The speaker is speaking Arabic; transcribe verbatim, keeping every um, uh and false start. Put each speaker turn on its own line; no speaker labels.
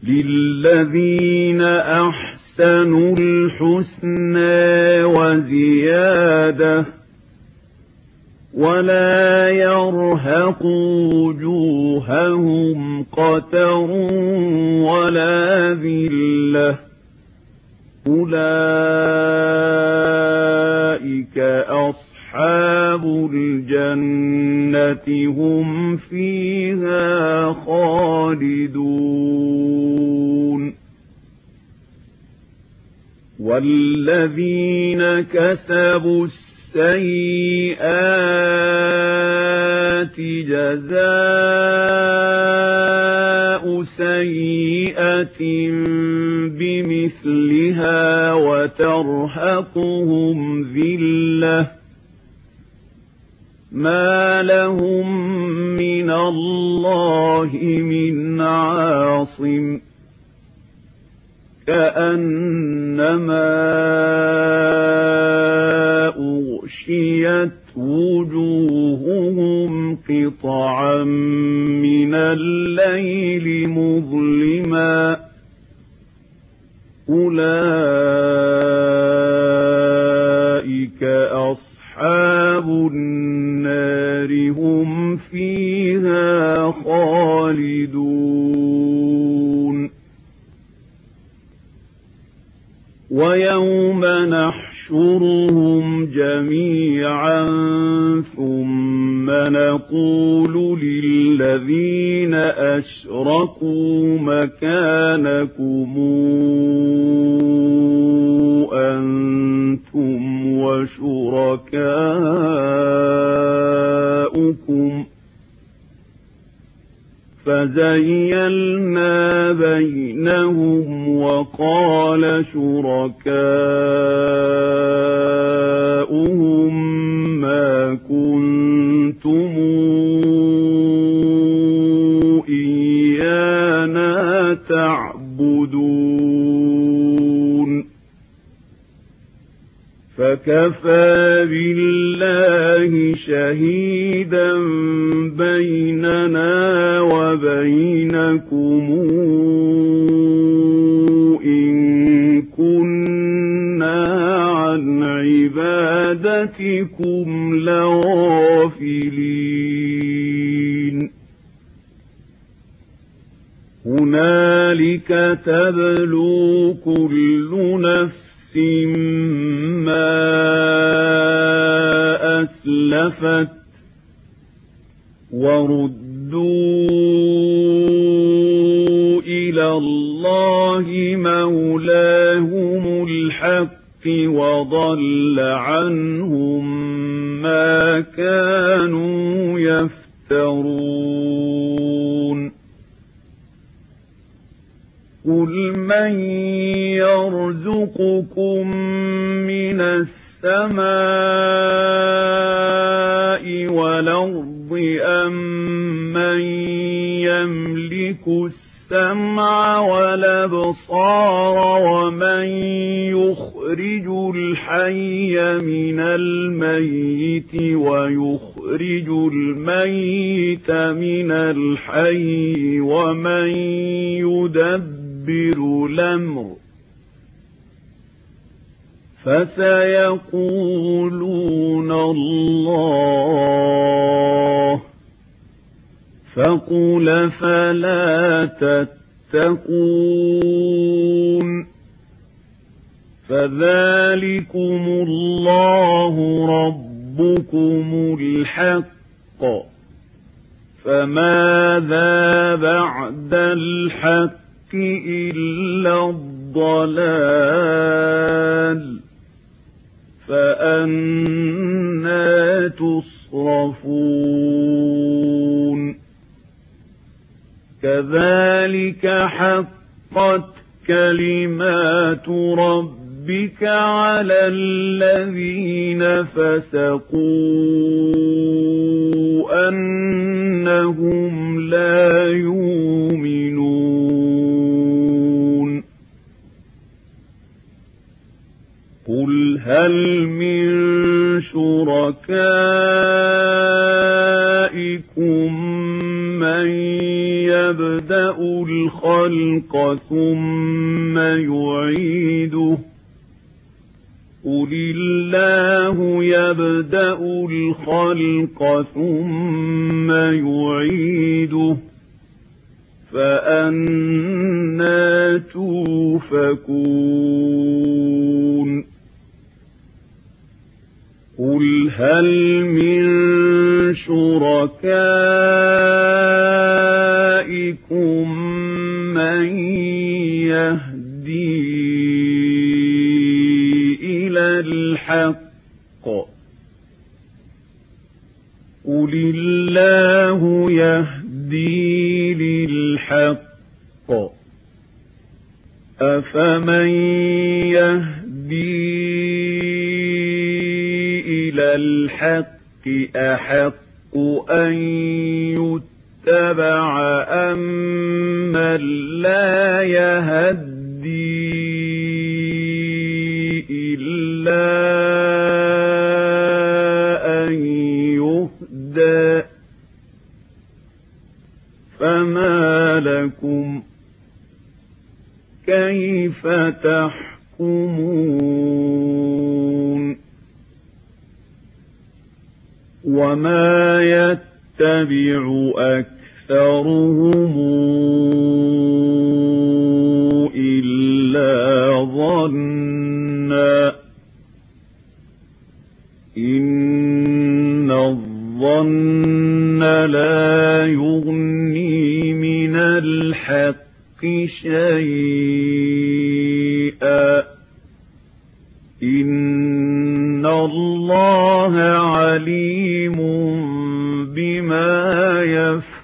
للذين أحسنوا الحسنى وزيادة ولا يرهق وجوههم قتر ولا ذلة أولئك أصحاب الجنة هم فيها خالدون والذين كسبوا السيئات جزاء سيئة بمثلها وترهقهم ذلة ما لهم من الله من عاصم كأنما أغشيت وجوههم قطعا من الليل مظلما أولئك أصحاب النار هم فيها خالدون ويوم نحشرهم جميعا ثم نقول للذين أشركوا مكانكم أنتم وشركاؤكم فزيلنا بينهم وقال شركاؤهم ما كنتم إيانا تعبدون فكفى بالله شهيدا بيننا وبينكم إن كنا عن عبادتكم لغافلين هنالك تبلو كل نفس ما أسلفت وردوا إلى الله مولاهم الحق وضل عنهم ما كانوا يفترون قل من يرزقكم من السماء والأرض أم من يملك السمع والأبصار ومن يخرج الحي من الميت ويخرج الميت من الحي ومن يدبر الأمر فسيقولون الله فقل فلا تتقون فذلكم الله ربكم الحق فماذا بعد الحق إلا الضلال فأنى تصرفون كذلك حقت كلمات ربك على الذين فسقوا أنهم لا يؤمنون قل هل من شركائكم من يبدأ الخلق الخلق ثم يعيده قل الله يبدأ الخلق ثم يعيده فأنى توفكون قل هل من شركائكم من يهدي إلى الحق قل الله يهدي للحق أفمن يهدي إلى الحق أحق أن يتبع أمن لا يهدي إلا أن يهدى فما لكم كيف تحكمون وما يتبع أكثرهم إلا ظنا إن الظن لا يغني من الحق شيئا إن الله عليم بما يفعلون